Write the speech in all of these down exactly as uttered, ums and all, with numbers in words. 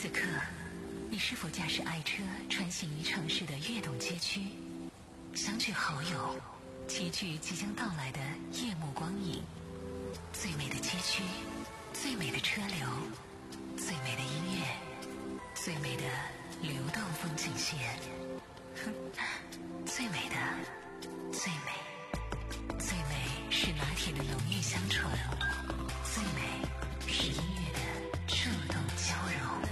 此刻，你是否驾驶爱车穿行于城市的跃动街区，相聚好友，齐聚即将到来的夜幕光影？最美的街区，最美的车流，最美的音乐，最美的流动风景线，哼，最美的，最美，最美是拿铁的浓郁香醇，最美是音乐的触动交融。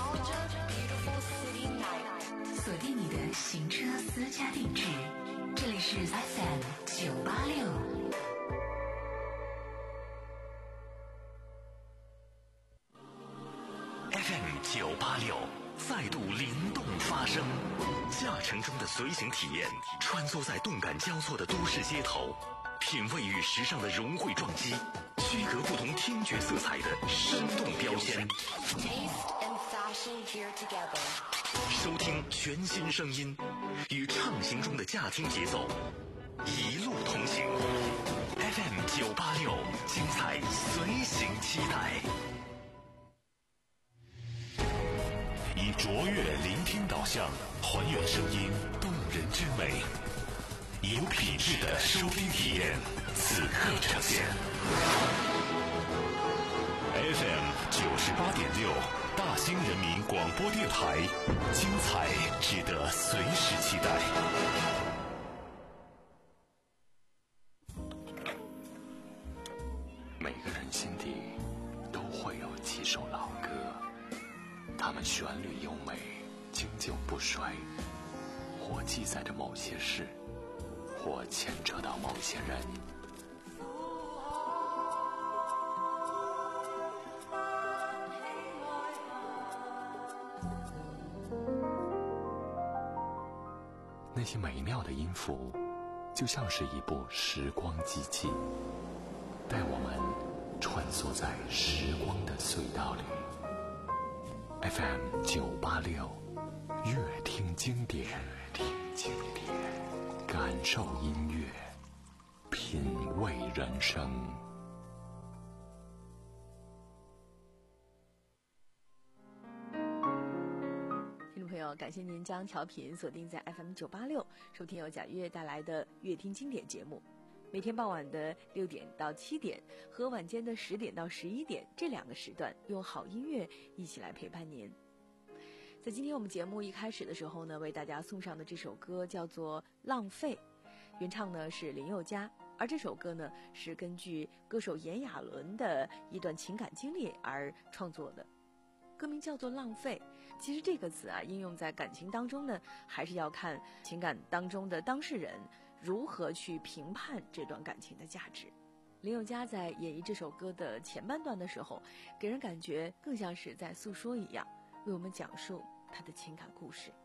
锁定你的行车私家定制，这里是 F M 九八六。 F M 九八六再度灵动发声，驾乘中的随行体验，穿梭在动感交错的都市街头，品味与时尚的融汇撞击，区隔不同听觉色彩的生动标签。收听全新声音，与畅行中的驾听节奏，一路同行。F M 九八六，精彩随行期待。以卓越聆听导向，还原声音动人之美，有品质的收听体验，此刻呈现。F M 九十八点六，大兴人民广播电台，精彩值得随时期待。每个人心底都会有几首老歌，它们旋律优美，经久不衰，或记载着某些事，或牵扯到某些人。那些美妙的音符，就像是一部时光机器，带我们穿梭在时光的隧道里。F M 九八六，乐听经典，乐听经典，感受音乐，品味人生。 听众朋友，感谢您将调频锁定在 F M 九八六，收听由贾月带来的乐听经典节目。每天傍晚的六点到七点和晚间的十点到十一点这两个时段，用好音乐一起来陪伴您。在今天我们节目一开始的时候呢，为大家送上的这首歌叫做《浪费》，原唱呢是林宥嘉，而这首歌呢是根据歌手炎亚纶的一段情感经历而创作的。歌名叫做《浪费》，其实这个词啊，应用在感情当中呢，还是要看情感当中的当事人如何去评判这段感情的价值。林宥嘉在演绎这首歌的前半段的时候，给人感觉更像是在诉说一样，为我们讲述他的情感故事。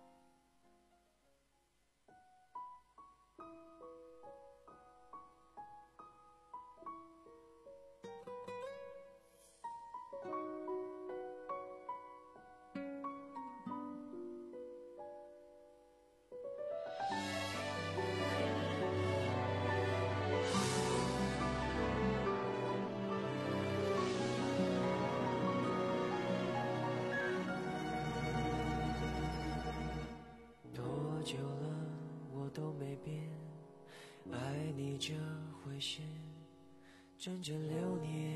爱你这回事整整六年，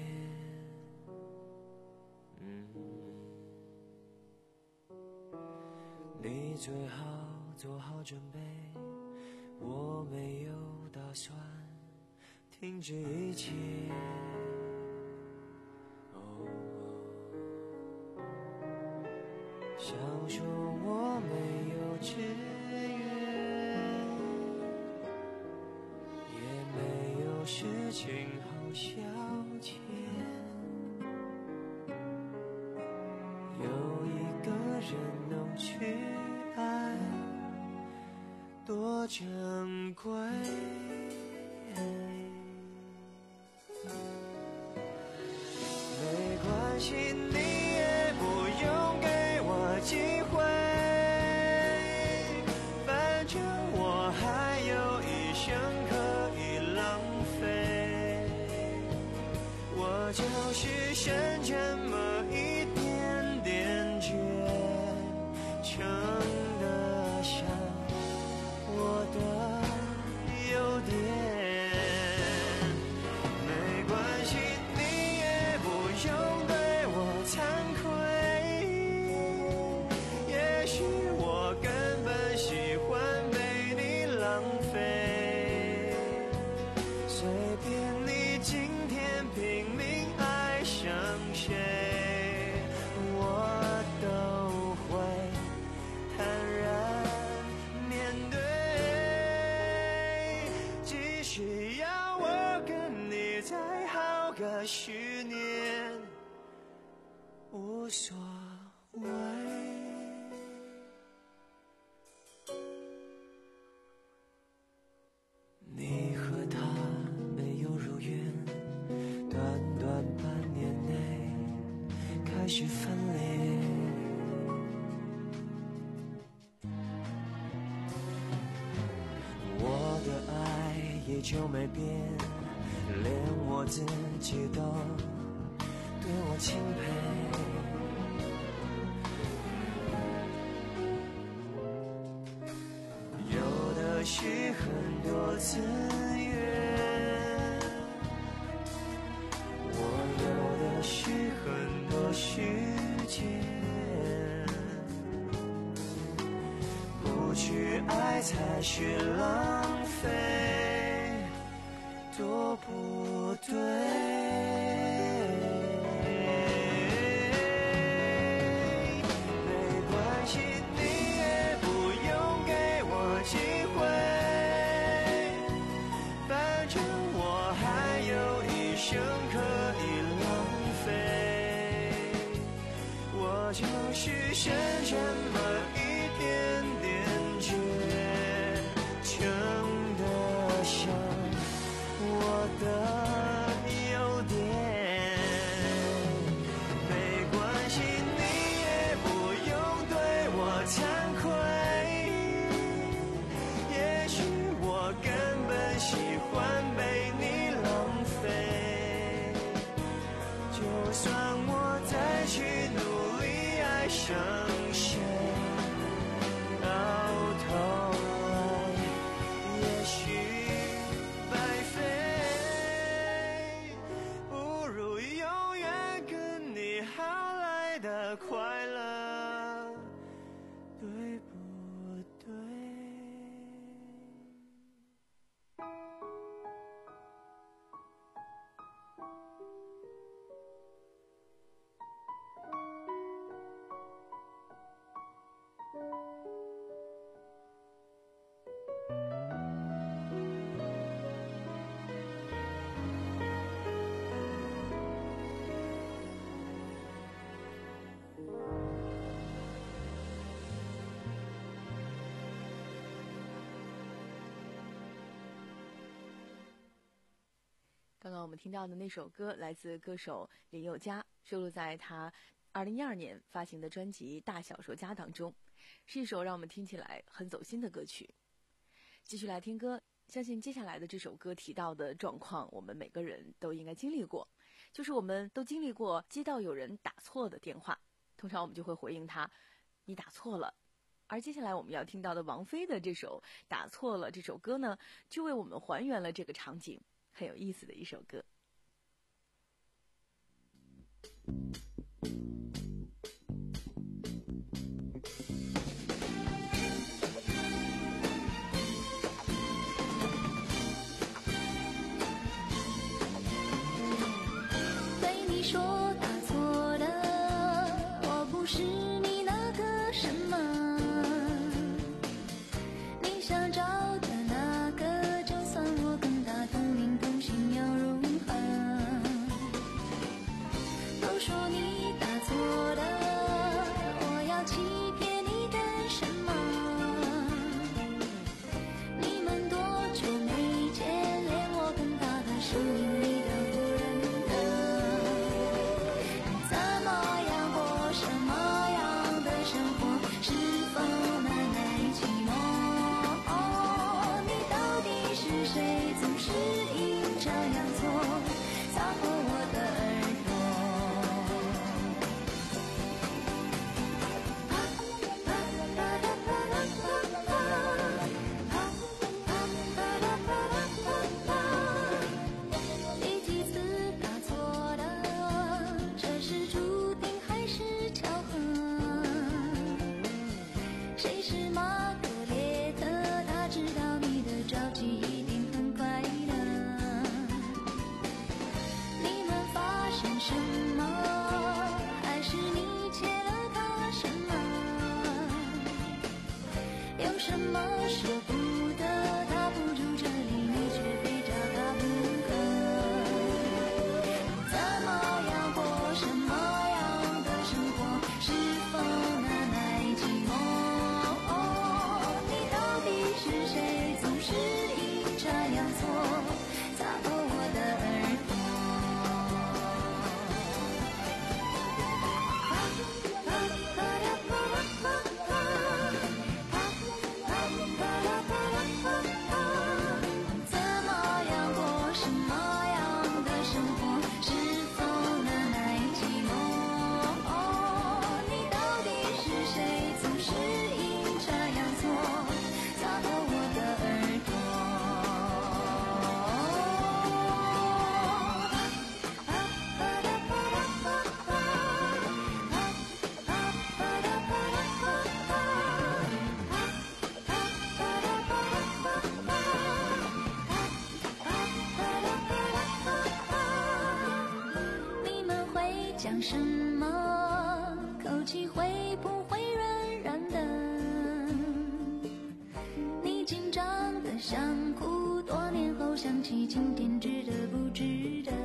嗯，你最好做好准备，我没有打算停止一切。哦，想说我没有制约，事情好消遣，有一个人能去爱，多珍贵。没关系，你也不用给我机会，反正我还有一生可以浪费，我就是剩这么一点点倔。 许念无所谓。你和他没有如愿，短短半年内开始分裂。我的爱依旧没变，连我自己都对我钦佩。有的是很多资源，我有的是很多时间，不去爱才是浪费，多不对。就是剩这么一点点倔强的像我的优点，没关系，你也不用对我惭愧，也许我根本喜欢被你浪费，就算我再去努力爱上谁，到头来也许白费，不如永远跟你好来的快乐，对不对？ 刚刚我们听到的那首歌来自歌手林宥嘉，收录在他二零一二年发行的专辑《大小说家》当中，是一首让我们听起来很走心的歌曲。继续来听歌，相信接下来的这首歌提到的状况，我们每个人都应该经历过，就是我们都经历过接到有人打错的电话，通常我们就会回应他，你打错了。而接下来我们要听到的王菲的这首《打错了》这首歌呢，就为我们还原了这个场景，很有意思的一首歌。 对你说打错了，我不是你那个什么，你想找的那个，就算我跟他同名同姓要如何，都说你打错气会不会软软的？你紧张的想哭，多年后想起今天值得不值得？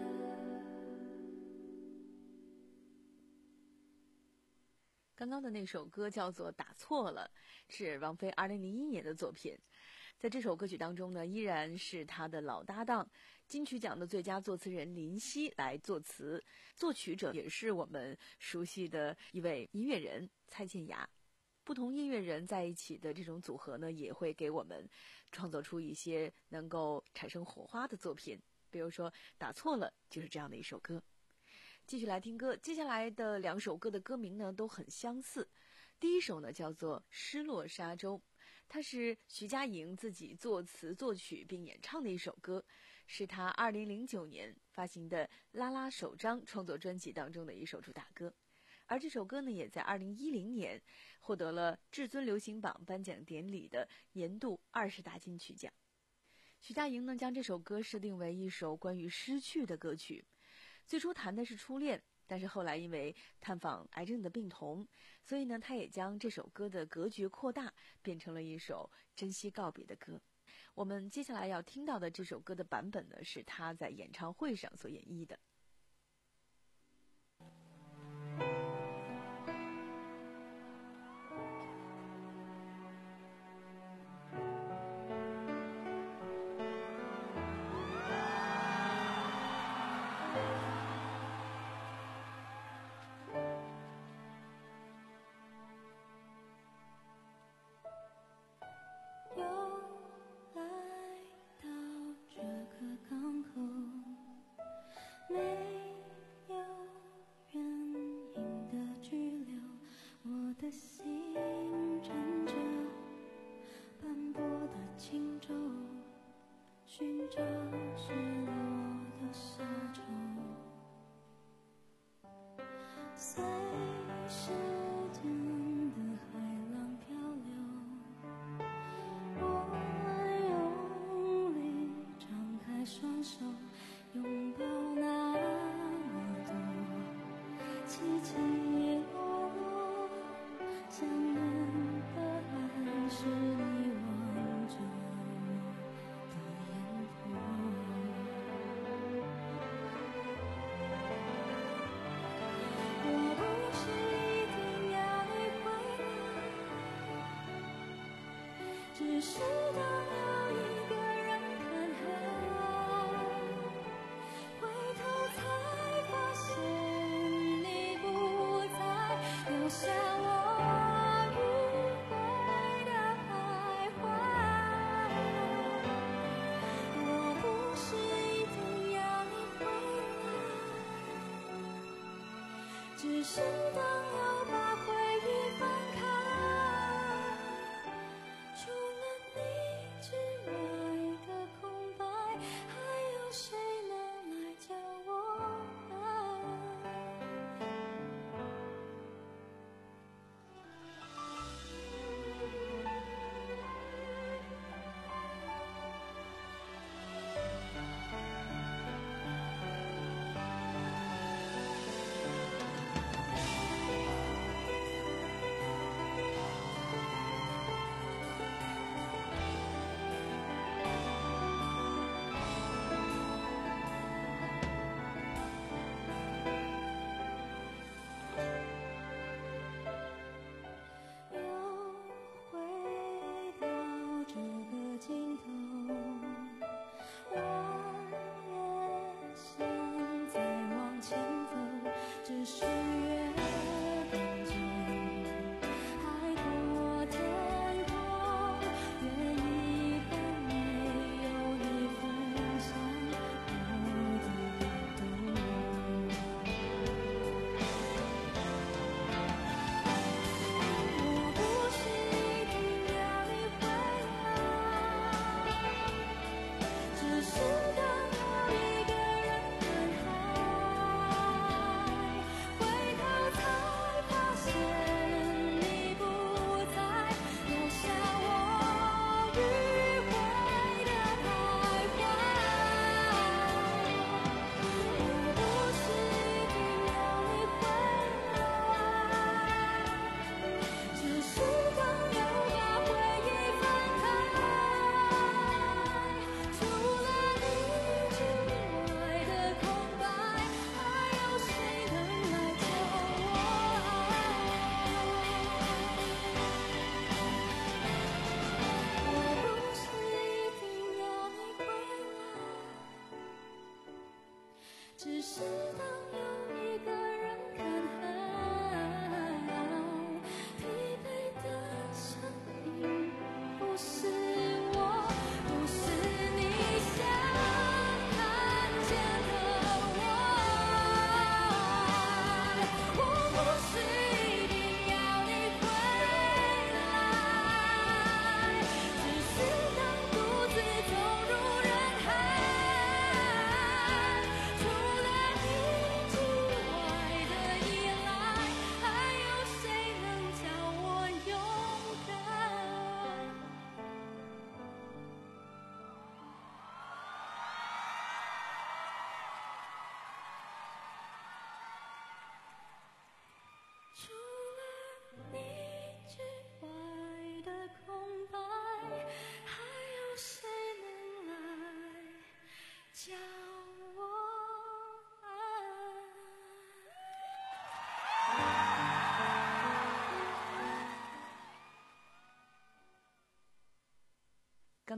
刚刚的那首歌叫做《打错了》，是王菲二零零一年的作品。在这首歌曲当中呢，依然是她的老搭档金曲奖的最佳作词人林夕来作词，作曲者也是我们熟悉的一位音乐人蔡健雅。不同音乐人在一起的这种组合呢，也会给我们创作出一些能够产生火花的作品。比如说《打错了》就是这样的一首歌。继续来听歌，接下来的两首歌的歌名呢都很相似。第一首呢叫做《失落沙洲》，它是徐佳莹自己作词作曲并演唱的一首歌，是她二零零九年发行的《拉拉首张》创作专辑当中的一首主打歌。而这首歌呢也在二零一零年获得了至尊流行榜颁奖典礼的年度二十大金曲奖。徐佳莹呢将这首歌设定为一首关于失去的歌曲，最初谈的是初恋，但是后来因为探访癌症的病童，所以呢他也将这首歌的格局扩大，变成了一首珍惜告别的歌。我们接下来要听到的这首歌的版本呢是他在演唱会上所演绎的。 只是当有一个人看海，回头才发现你不在，留下我迂回的徘徊。我不是一定要你回来，只是当要把回忆翻开，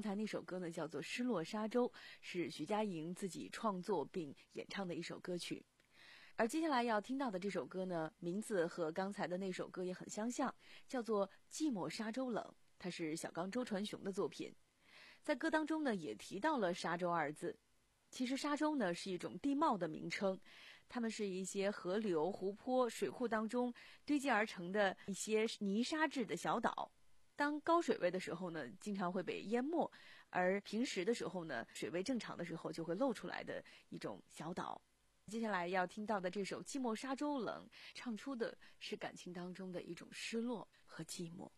才那首歌呢叫做《失落沙洲》，是徐佳莹自己创作并演唱的一首歌曲。而接下来要听到的这首歌呢，名字和刚才的那首歌也很相像，叫做《寂寞沙洲冷》，它是小刚周传雄的作品。在歌当中呢，也提到了沙洲二字。其实沙洲呢是一种地貌的名称，它们是一些河流、湖泊、水库当中堆积而成的一些泥沙质的小岛。当高水位的时候呢，经常会被淹没，而平时的时候呢，水位正常的时候就会露出来的一种小岛。接下来要听到的这首《寂寞沙洲冷》，唱出的是感情当中的一种失落和寂寞。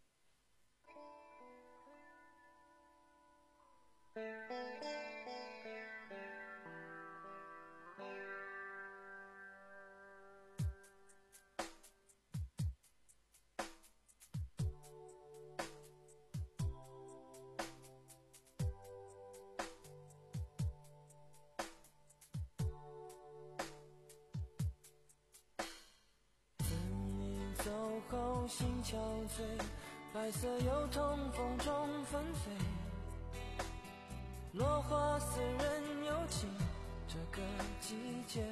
后心憔悴，白色油桐风中纷飞，落花似人有情，这个季节。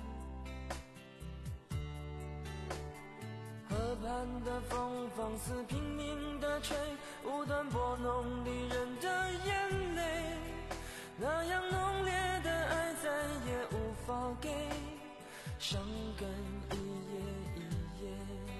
河畔的风放肆拼命地吹，无端拨弄离人的眼泪，那样浓烈的爱再也无法给，伤感一夜一夜。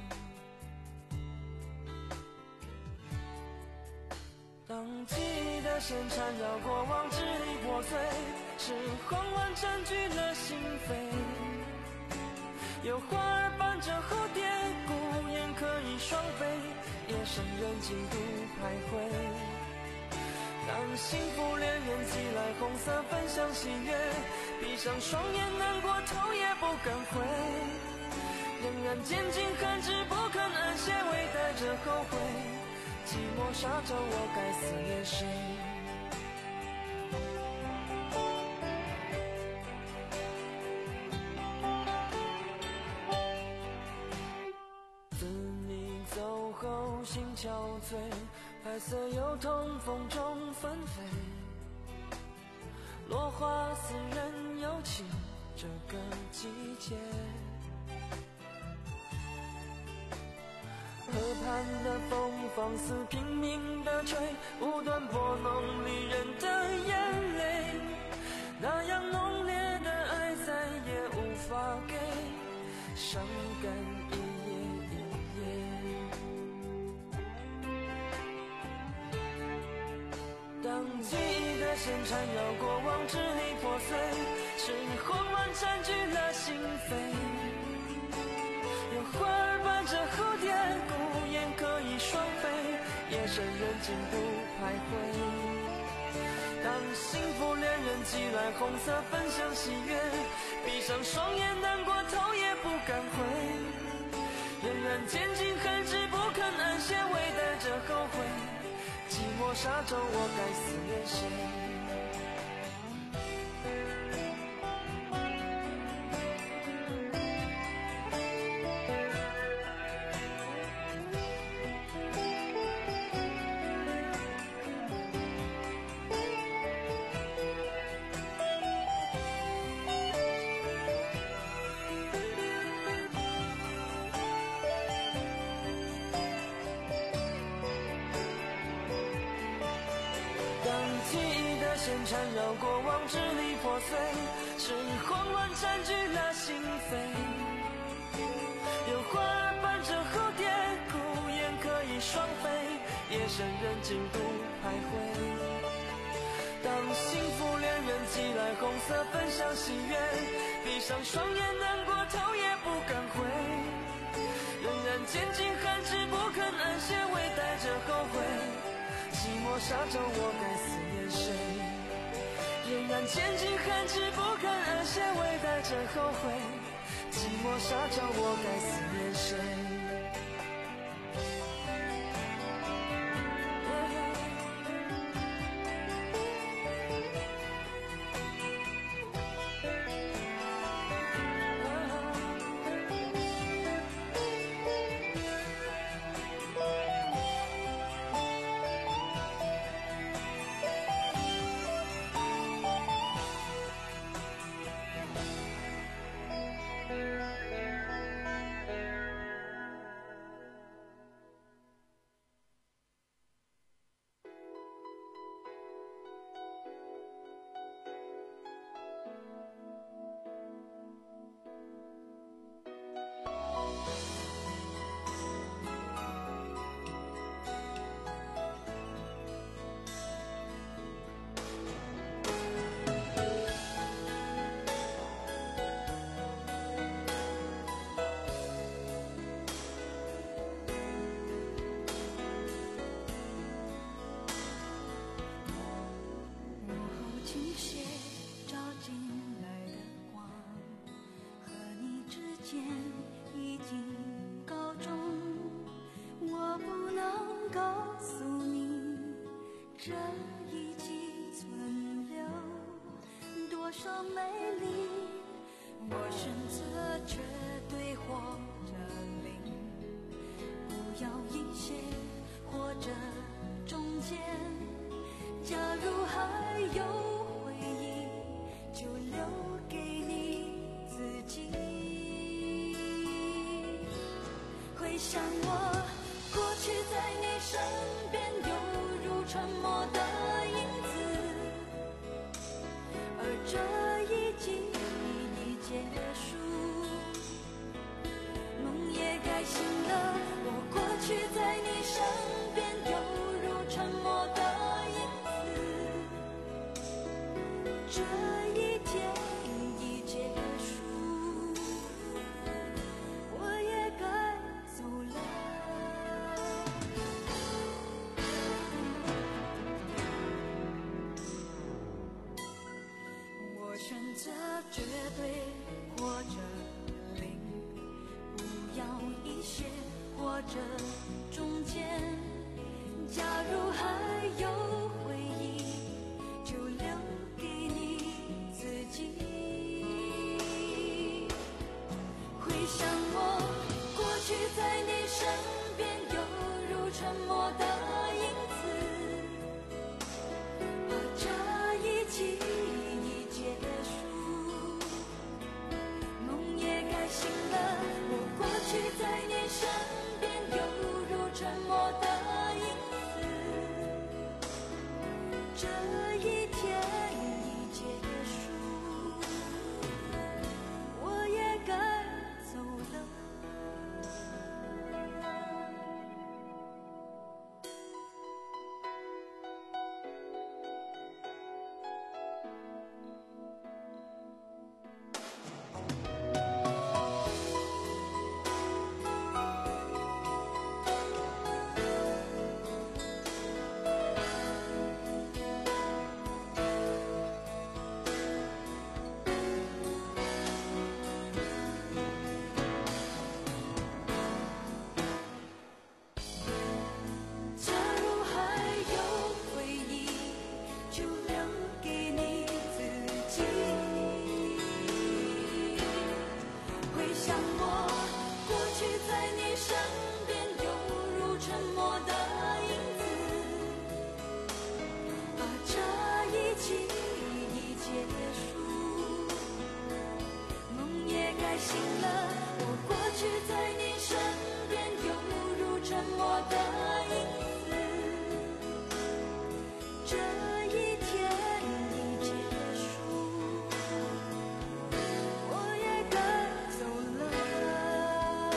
当记忆的线缠绕过往，支离破碎，是慌乱占据了心扉。有花儿伴着蝴蝶，孤雁可以双飞，夜深人静独徘徊。当幸福恋人寄来红色分享喜悦，闭上双眼难过头也不敢回，仍然坚尽寒枝不肯安歇，微带着后悔。寂寞沙洲，我该思念谁？自你走后心憔悴，白色油桐风中纷飞，落花似人有情，这个季节。河畔的风放肆拼命地吹，无端拨弄离人的眼泪，那样浓烈的爱再也无法给，伤感一夜一夜。当记忆的线缠绕过往，支离破碎，是慌乱占据了心扉。有花儿伴着蝴蝶，孤雁可以双飞，夜深人静独徘徊。当幸福恋人寄来红色分享喜悦，闭上双眼难过头也不敢回，仍然坚尽寒枝不肯安歇，微带着后悔。寂寞沙洲，我该思念谁？线缠绕过往，支离破碎，是慌乱占据了心扉。有花儿伴着蝴蝶，孤雁可以双飞，夜深人静独徘徊。当幸福恋人寄来红色分享喜悦，闭上双眼难过头也不敢回，仍然坚尽寒枝不肯安歇，微带着后悔。寂寞沙洲，我该思念谁？仍然坚尽寒枝不肯安歇，微带着后悔。寂寞沙洲，我该思念谁？ 间，假如还有回忆，就留给你自己。回想我过去在你身边，犹如沉默的影子，而这一季已结束，梦也该醒了。我过去在你身边，犹如沉默的影子，这一天已结束，我也该走了。我选择绝对或者零，不要一些或者中间，假如还有回忆，就留给你自己。回想我过去在你身边，犹如沉默的影子，而这一季已结束，梦也该醒了。我过去在你身边，犹如沉默的影子，这一天已结束，我也该走了。假如还有回忆，就留给你自己。回想我过去在你身边，犹如沉默的影子，而这一季已结束，梦也该醒了。我过去在你身边，犹如沉默的影子，这一天已结束，我也该走了。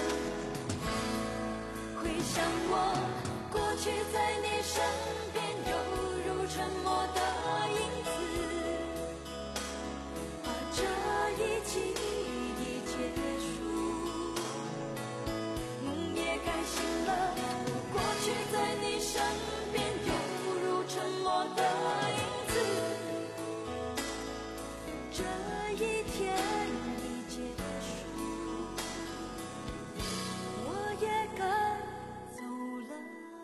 回想我过去在你身边，犹如沉默的影子，而这一季已结束，梦也该醒了。我过去在你身边，犹如沉默的影子，这一天已结束，我也该走了。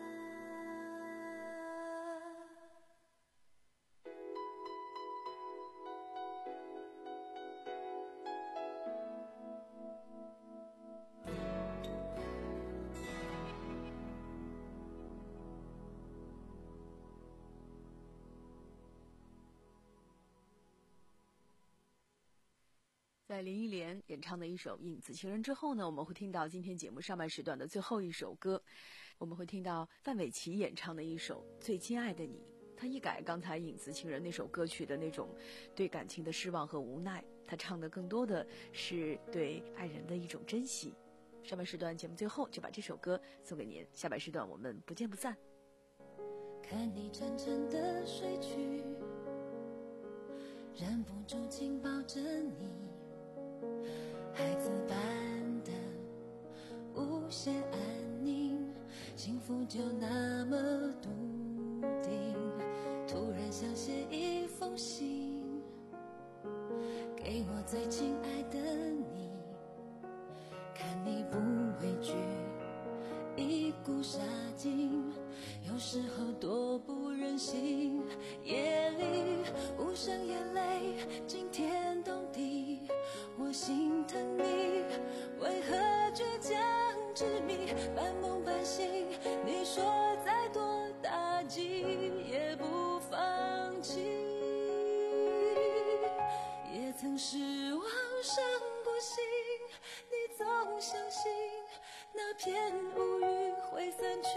在林忆莲演唱的一首《影子情人》之后呢，我们会听到今天节目上半时段的最后一首歌，我们会听到范玮琪演唱的一首《最亲爱的你》。他一改刚才《影子情人》那首歌曲的那种对感情的失望和无奈，他唱的更多的是对爱人的一种珍惜。上半时段节目最后就把这首歌送给您，下半时段我们不见不散。 看你沉沉的睡去，忍不住紧抱着你，孩子般的无限安宁，幸福就那么笃定。突然想写一封信给我最亲爱的你，看你不畏惧一股杀劲，有时候多不忍心。夜里无声眼泪惊天动地，我心疼你为何倔强执迷，半梦半醒。你说再多打击己，也不放弃。也曾失望伤过心，你总相信那片乌云会散去。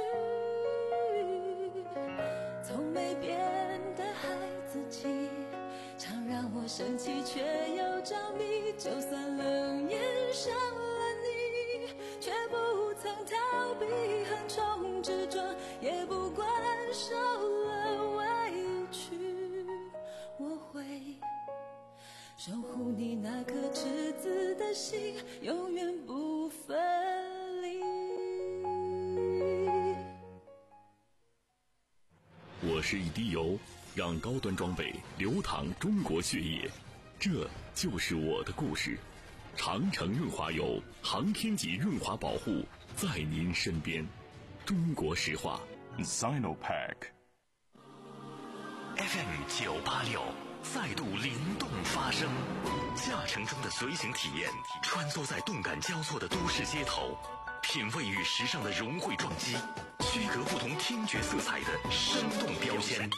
从没变的孩子气，常让我生气却又着迷。就算冷眼伤了你，却不曾逃避横冲直撞，也不管受了委屈。我会守护你那颗赤子的心，永远不分离。 我是一滴油，让高端装备流淌中国血液，这就是我的故事。长城润滑油，航天级润滑保护，在您身边。中国石化 Sinopec F M 九八六再度灵动发声，驾乘中的随行体验，穿梭在动感交错的都市街头，品味与时尚的融汇撞击，区隔不同听觉色彩的生动标签。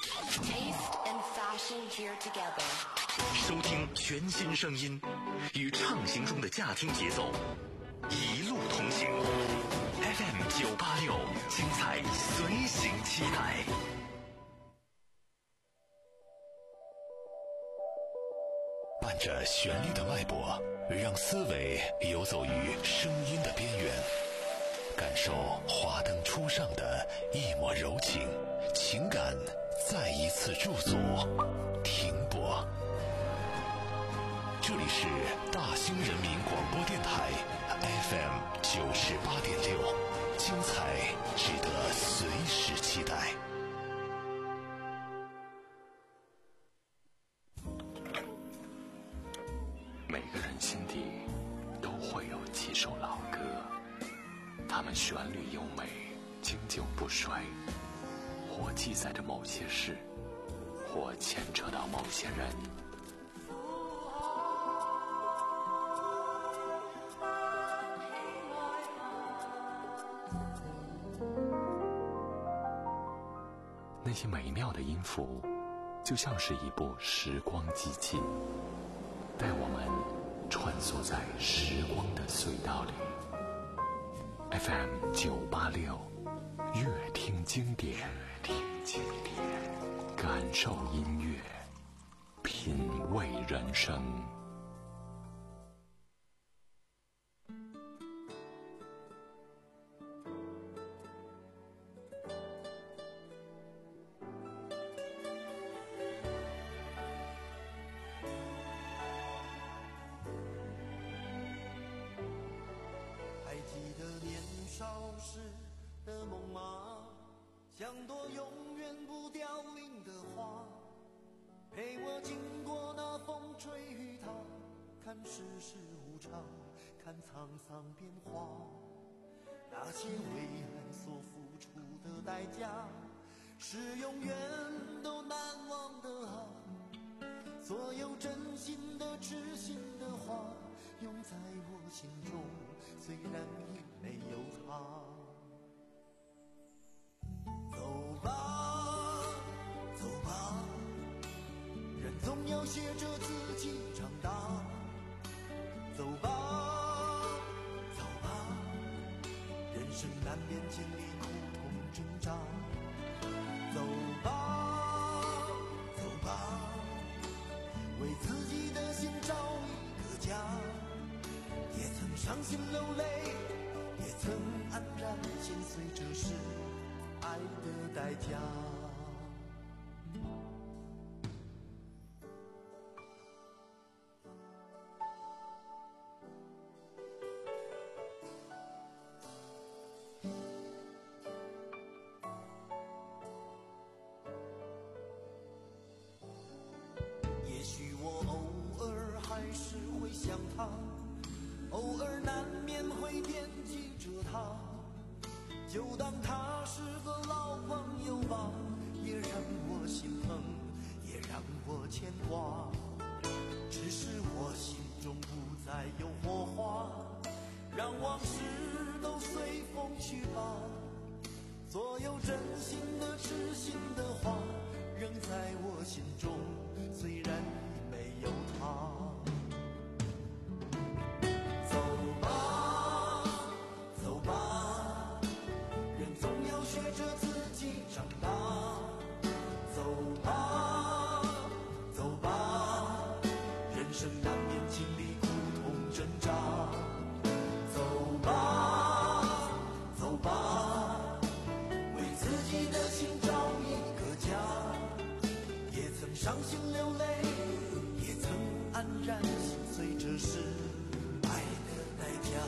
收听全新声音，与畅行中的驾听节奏，一路同行。F M 九八六，精彩随行期待。 伴着旋律的脉搏，让思维游走于声音的边缘，感受华灯初上的一抹柔情，情感再一次驻足停泊。这里是大兴人民广播电台 F M 九十八点六，精彩值得随时期待。 每个人心底都会有几首老歌，它们旋律优美，经久不衰，或记载着某些事，或牵扯到某些人。那些美妙的音符，就像是一部时光机器，带我们穿梭在时光的隧道里。 F M 九八六，乐听经典，听经典，感受音乐，品味人生。 像朵永远不凋零的花，陪我经过那风吹雨打，看世事无常，看沧桑变化。那些为爱所付出的代价，是永远都难忘的啊。所有真心的痴心的话，永在我心中，虽然已没有他。总要学着自己长大，走吧，走吧，人生难免经历苦痛挣扎，走吧，走吧，为自己的心找一个家，也曾伤心流泪，也曾黯然心碎，这是爱的代价。也许我偶尔还是会想他，偶尔难免会惦记着他，就当他是个老朋友吧，也让我心疼，也让我牵挂。只是我心中不再有火花，让往事都随风去吧。 所有真心的痴心的话仍在我心中，虽然已没有他。走吧走吧，人总要学着自己长大。走吧走吧，人生难免经历苦痛挣扎。走吧走吧，为自己的心找一个家。也曾伤心流泪，也曾黯然心碎，这是爱的代价。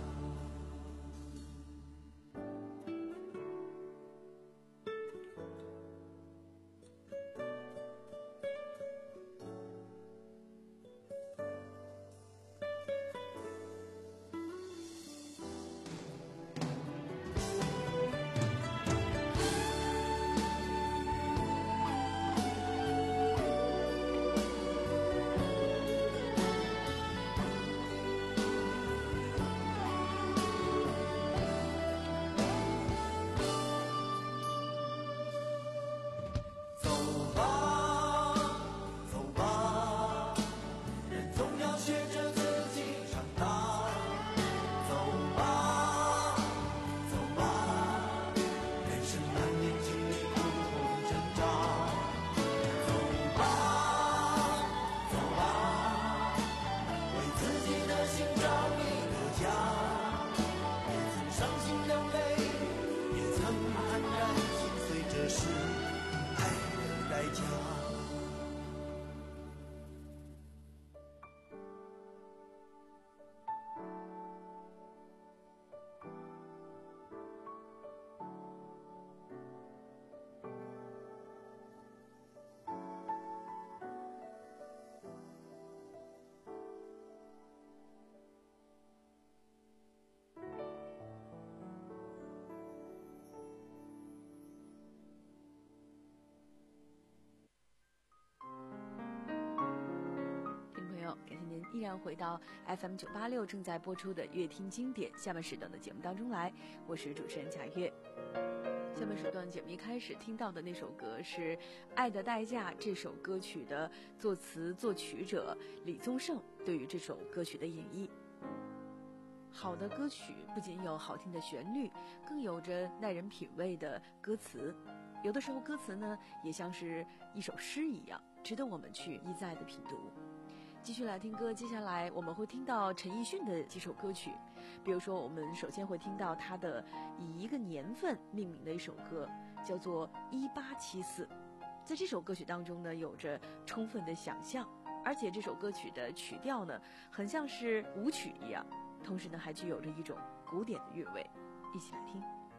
感谢您依然回到 F M 九八六正在播出的乐听经典下半时段的节目当中来，我是主持人贾月。下半时段节目一开始听到的那首歌是《爱的代价》，这首歌曲的作词作曲者李宗盛对于这首歌曲的演绎。好的歌曲不仅有好听的旋律，更有着耐人品味的歌词，有的时候歌词呢也像是一首诗一样，值得我们去一再的品读。继续来听歌，接下来我们会听到陈奕迅的几首歌曲，比如说我们首先会听到他的以一个年份命名的一首歌，叫做一八七四。在这首歌曲当中呢，有着充分的想象，而且这首歌曲的曲调呢很像是舞曲一样，同时呢还具有着一种古典的韵味。一起来听。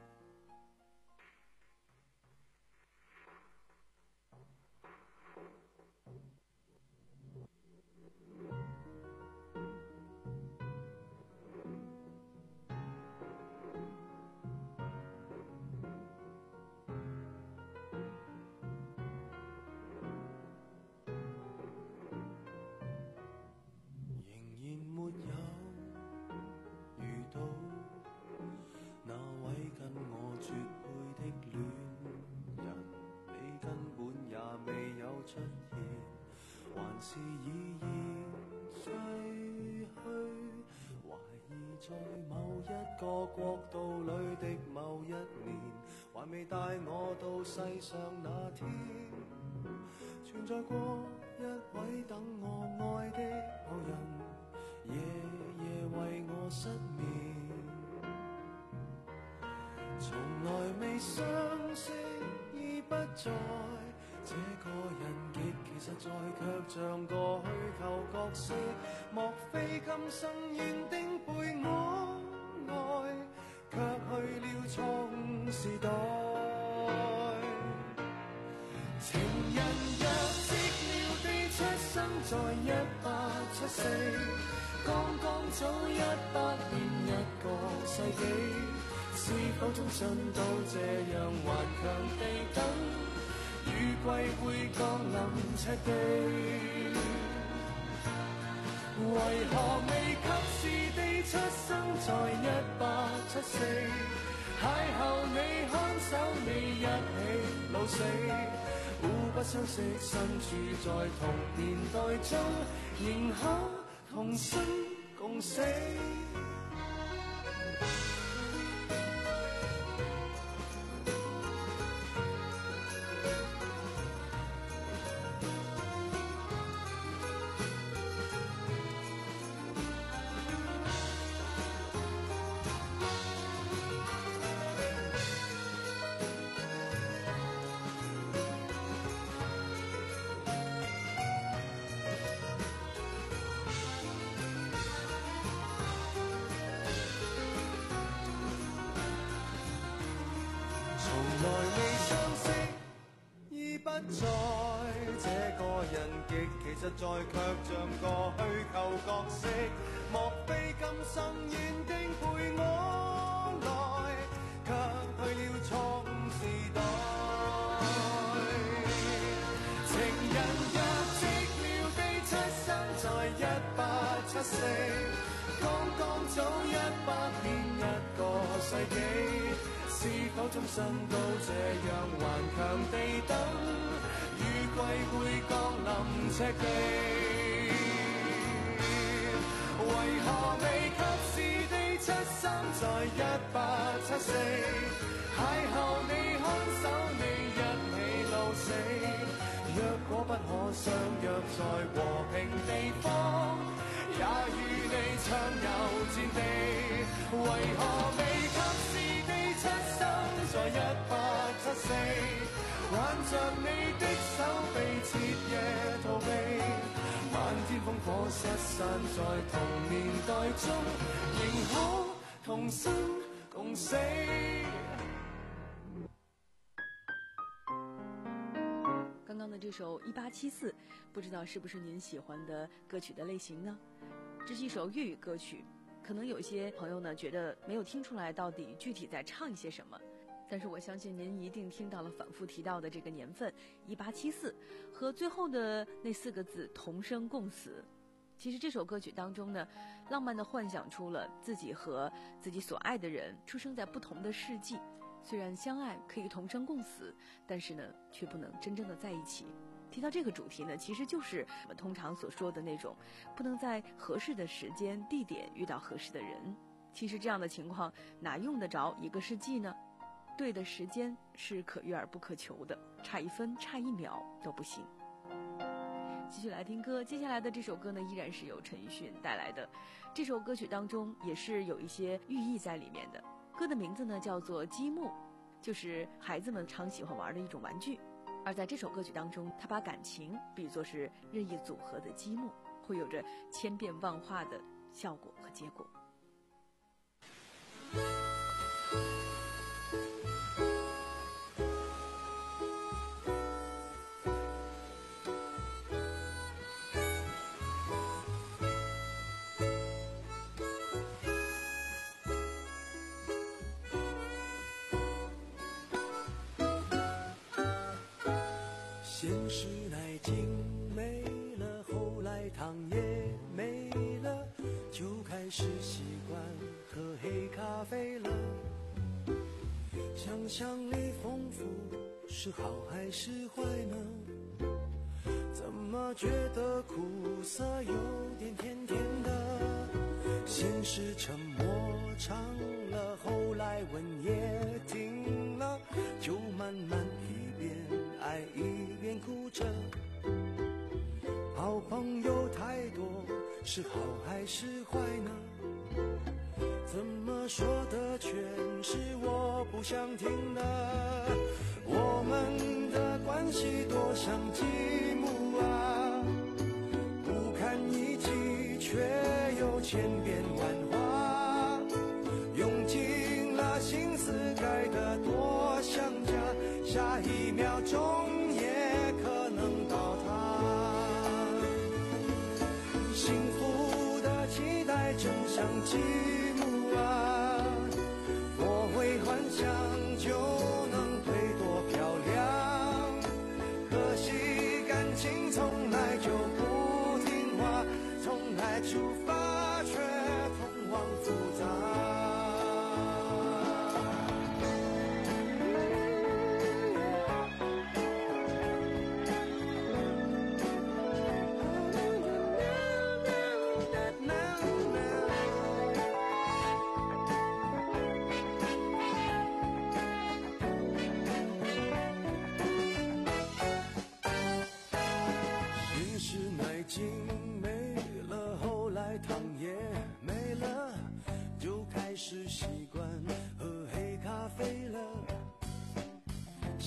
是已然逝去，懷疑在某一個國度裏的某一年，還未帶我到世上那天，存在過一位等我愛的某人，夜夜為我失眠，從來未相識已不在。這個人極其實在，卻像個虛構角色。莫非今生原定陪我愛，卻去了錯誤時代。情人若寂寥地出生在一八七四，剛剛早一百年一個世紀，是否終身都這樣頑強地等？雨季會降臨赤地，為何未及時地出生在一八七四？ 邂逅你看守你一起老死，互不相識身處在同年代中，仍可同生共死。從來未相識，已不在這個人極其實在，卻像個虛構角色。莫非今生原定陪我來，卻去了錯誤時代。情人若寂寥地出生在一八七四，剛剛早一百年一個世紀。是否終身都這樣頑強地等，雨季會降臨赤地？為何未及時地出生在一八七四，邂逅你看守你一起老死？若果不可相約在和平地方，也與你暢遊戰地。為何未及時地出生在一八七四，挽着你的手臂徹夜逃避，漫天烽火失散在同年代中，仍可同生共死。 刚刚的这首一八七四，不知道是不是您喜欢的歌曲的类型呢？这是一首粤语歌曲，可能有些朋友呢觉得没有听出来到底具体在唱一些什么，但是我相信您一定听到了反复提到的这个年份一八七四和最后的那四个字同生共死。其实这首歌曲当中呢，浪漫地幻想出了自己和自己所爱的人出生在不同的世纪，虽然相爱可以同生共死，但是呢却不能真正的在一起。提到这个主题呢，其实就是我们通常所说的那种不能在合适的时间地点遇到合适的人。其实这样的情况哪用得着一个世纪呢？对的时间是可遇而不可求的，差一分差一秒都不行。继续来听歌，接下来的这首歌呢依然是由陈奕迅带来的。这首歌曲当中也是有一些寓意在里面的，歌的名字呢叫做积木，就是孩子们常喜欢玩的一种玩具。而在这首歌曲当中，他把感情比作是任意组合的积木，会有着千变万化的效果和结果。 现实已经没了，后来糖也没了，就开始习惯喝黑咖啡了。想象力丰富是好还是坏呢？怎么觉得苦涩有点甜甜的？先是沉默长了，后来吻也停了，就慢慢一边爱一边哭着。好朋友太多是好还是坏呢？怎么说的全是我不想听的？我们的关系多像积木啊，不堪一击却又千变万化，用尽了心思盖得多像家，下一秒钟也可能倒塌。幸福的期待正像积木啊，我会幻想就能对多漂亮，可惜感情从来就不听话，从来出发却通往复杂。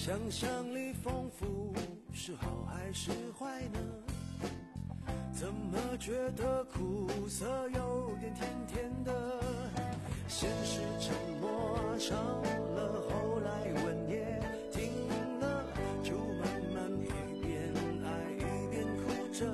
想象力丰富是好还是坏呢？怎么觉得苦涩有点甜甜的？先是沉默少了，后来吻也停了，就慢慢一边爱一边哭着。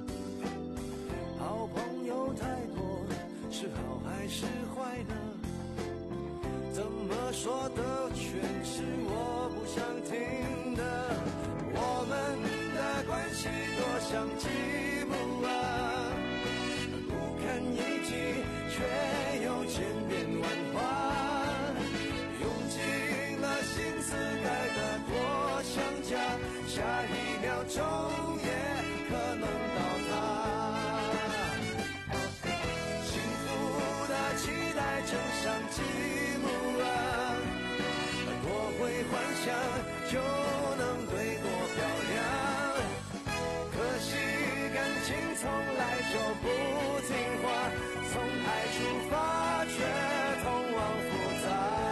好朋友太多是好还是坏呢？怎么说的全是我不想听的。我们的关系多像积木啊，不堪一击却又千变万化，用尽了心思盖得多像家，下一秒钟也可能倒塌。幸福的期待正像积木啊，多会幻想就能对多漂亮，可惜感情从来就不听话，从爱出发却通往复杂。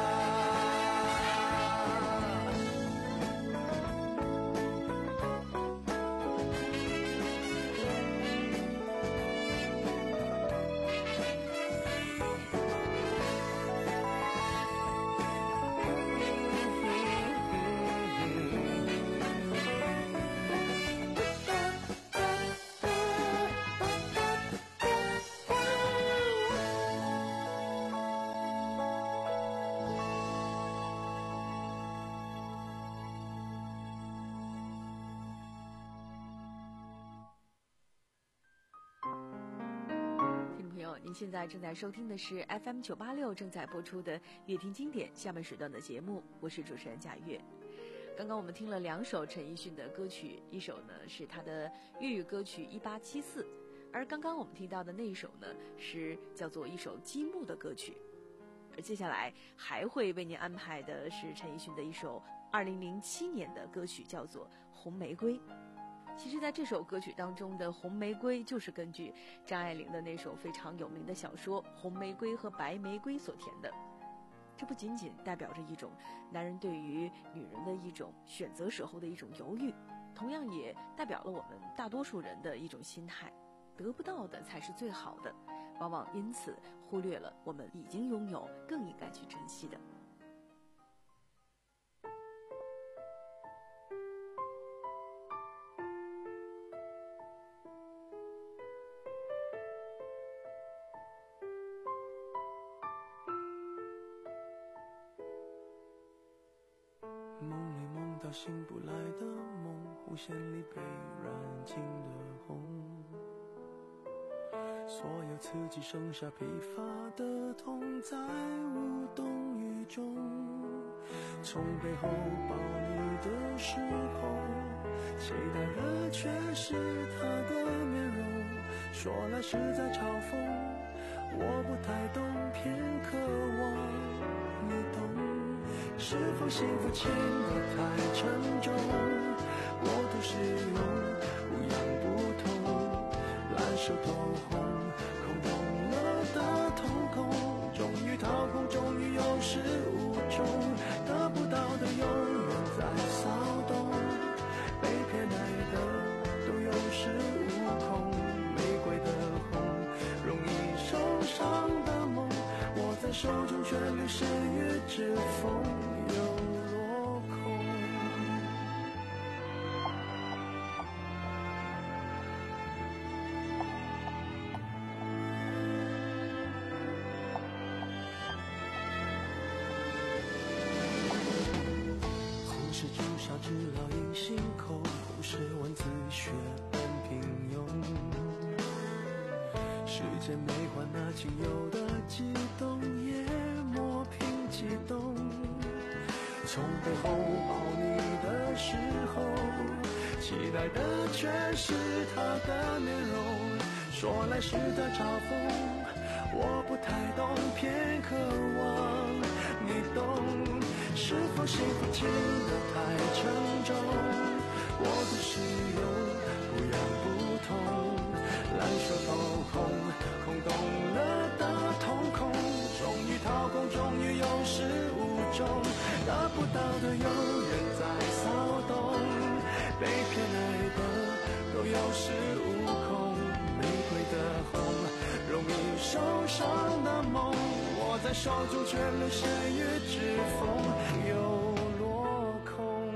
您现在正在收听的是 F M 九八六正在播出的乐听经典下半时段的节目，我是主持人贾月。刚刚我们听了两首陈奕迅的歌曲，一首呢是他的粤语歌曲一八七四，而刚刚我们听到的那一首呢是叫做一首积木的歌曲。而接下来还会为您安排的是陈奕迅的一首二零零七年的歌曲，叫做《红玫瑰》。其实在这首歌曲当中的红玫瑰就是根据张爱玲的那首非常有名的小说《红玫瑰和白玫瑰》所填的。这不仅仅代表着一种男人对于女人的一种选择时候的一种犹豫，同样也代表了我们大多数人的一种心态，得不到的才是最好的，往往因此忽略了我们已经拥有更应该去珍惜的。 梦里梦到醒不来的梦，弧线里被染尽的红，所有刺激剩下疲乏的痛，在无动于衷。从背后抱你的时候，期待的却是他的面容，说来是在嘲讽，我不太懂，偏渴望你懂。是否幸福牵得太沉重，我都是用不痒不痛，烂熟透红，空洞了的瞳孔，终于掏空，终于有始无终，得不到的永远在骚动，被偏爱的都有恃无恐，玫瑰的红，容易受伤的梦，握在手中却流失于指缝。知了隐形口，不是文字学本平庸，世间没换那仅有的激动，也磨平激动。从背后抱你的时候，期待的却是他的面容，说来是在嘲讽，我不太懂，偏渴望你懂。是否幸福轻得太沉重，我的使用不痒不痛，烂熟透空，空洞了的瞳孔，终于掏空，终于有始无终，得不到的永远在被偏爱的都有恃无恐，玫瑰的红，容易受伤的梦，握在手中却流失于指缝，又落空。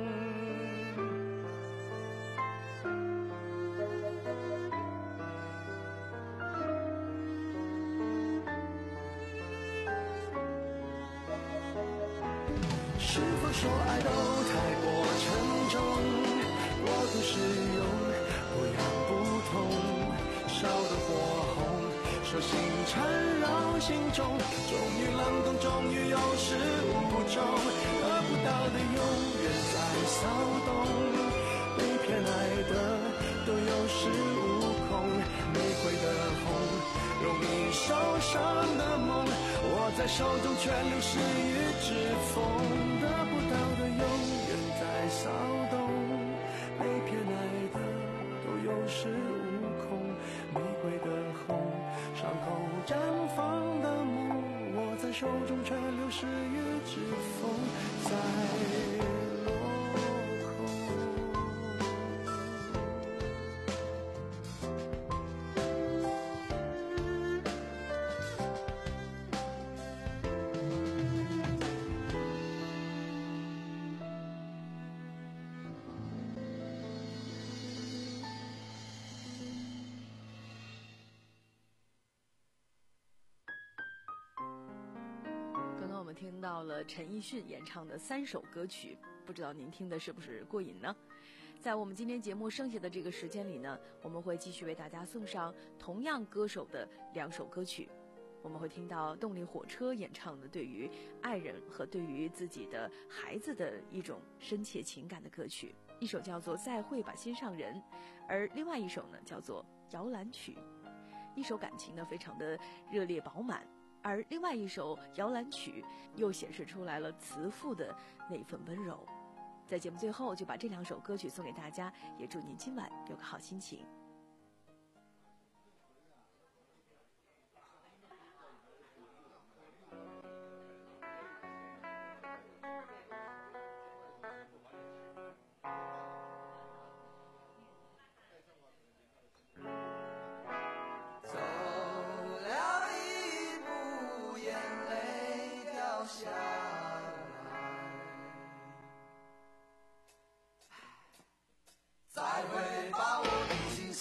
是否说爱都太过沉重，过度使用不痒不痛，烧得火红，手心缠绕心中，终于冷冻，终于有始无终，得不到的永远在骚动，被偏爱的都有恃无恐，玫瑰的红，容易受伤的梦，握在手中却流失于指缝，得不到的永远在骚动，被偏爱的都有恃无恐，玫瑰的红，伤口绽放的梦，握在手中却流失于指缝，在落空。 我们听到了陈奕迅演唱的三首歌曲，不知道您听的是不是过瘾呢？在我们今天节目剩下的这个时间里呢，我们会继续为大家送上同样歌手的两首歌曲。我们会听到动力火车演唱的对于爱人和对于自己的孩子的一种深切情感的歌曲，一首叫做《再会吧心上人》，而另外一首呢叫做《摇篮曲》，一首感情呢非常的热烈饱满，而另外一首《摇篮曲》又显示出来了慈父的那份温柔。在节目最后就把这两首歌曲送给大家，也祝您今晚有个好心情。 再会吧，我的心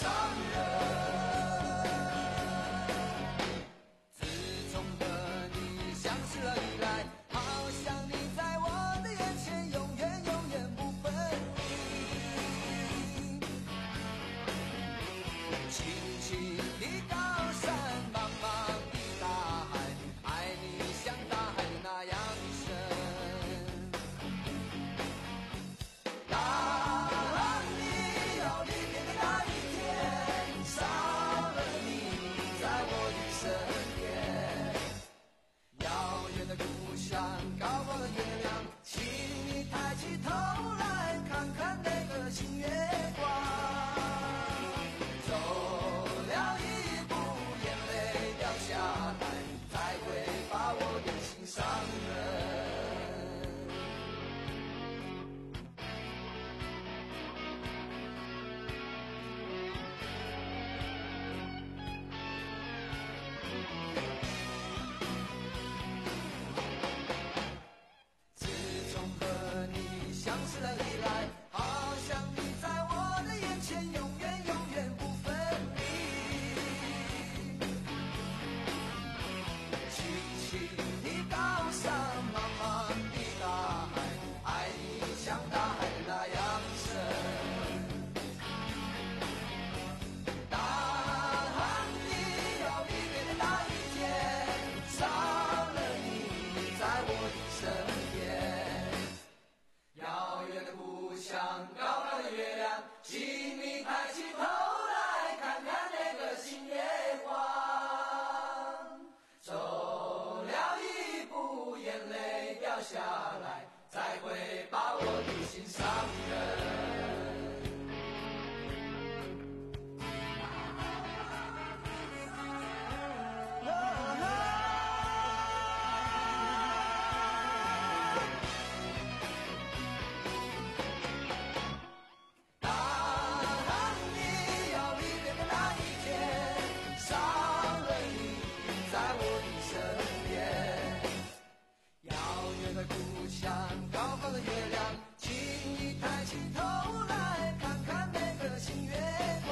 像高高的月亮，请你抬起头来看看那个新月光。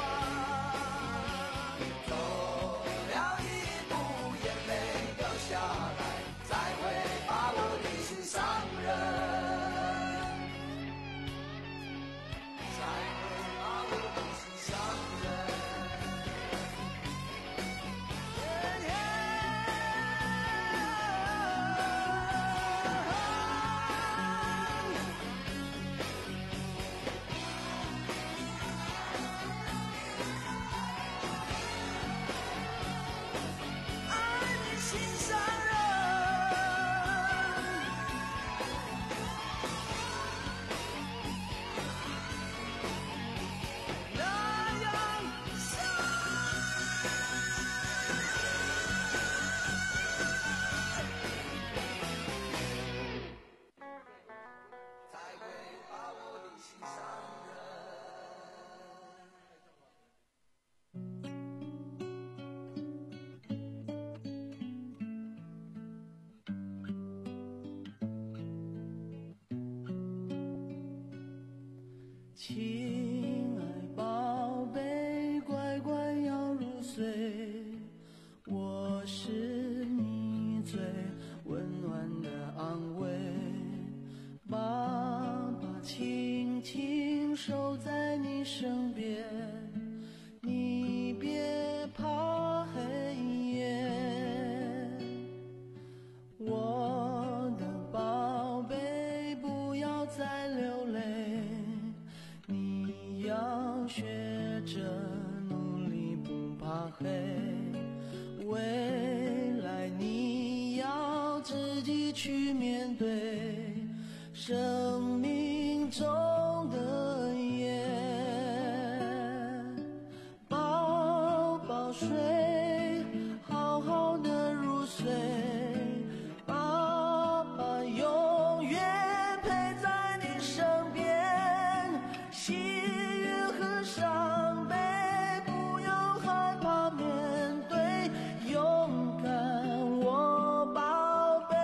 走了一步，眼泪掉下来，再会吧我的心上人，再会吧我的心上人。 亲爱宝贝，乖乖要入睡，我是你最温暖的安慰。爸爸轻轻守在你身边，你别怕黑夜。我的宝贝，不要再流泪，你要学着努力不怕黑，未来你要自己去面对生命中的夜。宝宝睡，好好的入睡，爸爸永远陪在你身边，喜悦和伤悲不要害怕面对，勇敢我宝贝。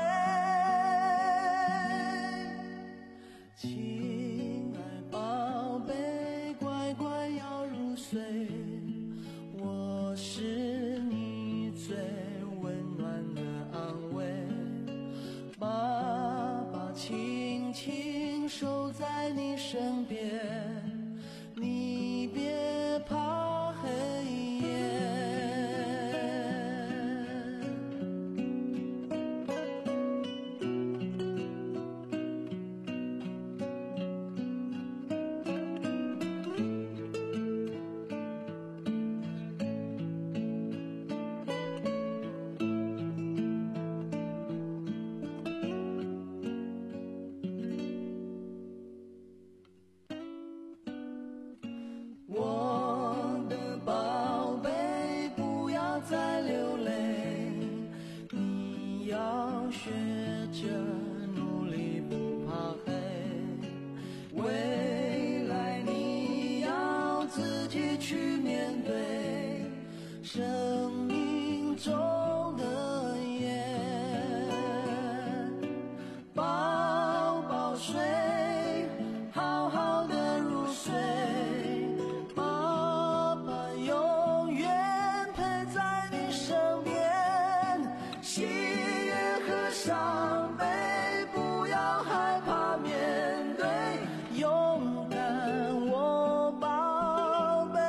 亲爱宝贝，乖乖要入睡，我是你最温暖的安慰。爸爸轻轻守在你身边，你别怕黑夜。我的宝贝，不要再流泪，你要学着努力不怕黑，未来你要自己去面对生命中的夜。宝宝睡，好好的入睡，爸爸永远陪在你身边，喜悦和伤悲不要害怕面对，勇敢我宝贝。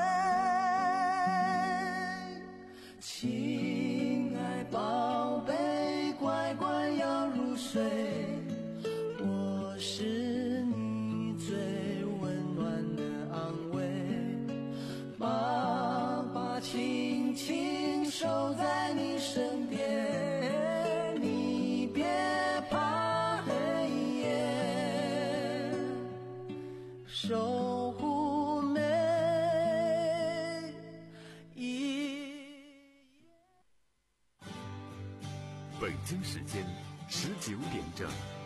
亲爱宝贝，乖乖要入睡，我是你最温暖的安慰。爸爸轻轻守在你身边，你别怕黑夜，守护每一北京时间十九点整。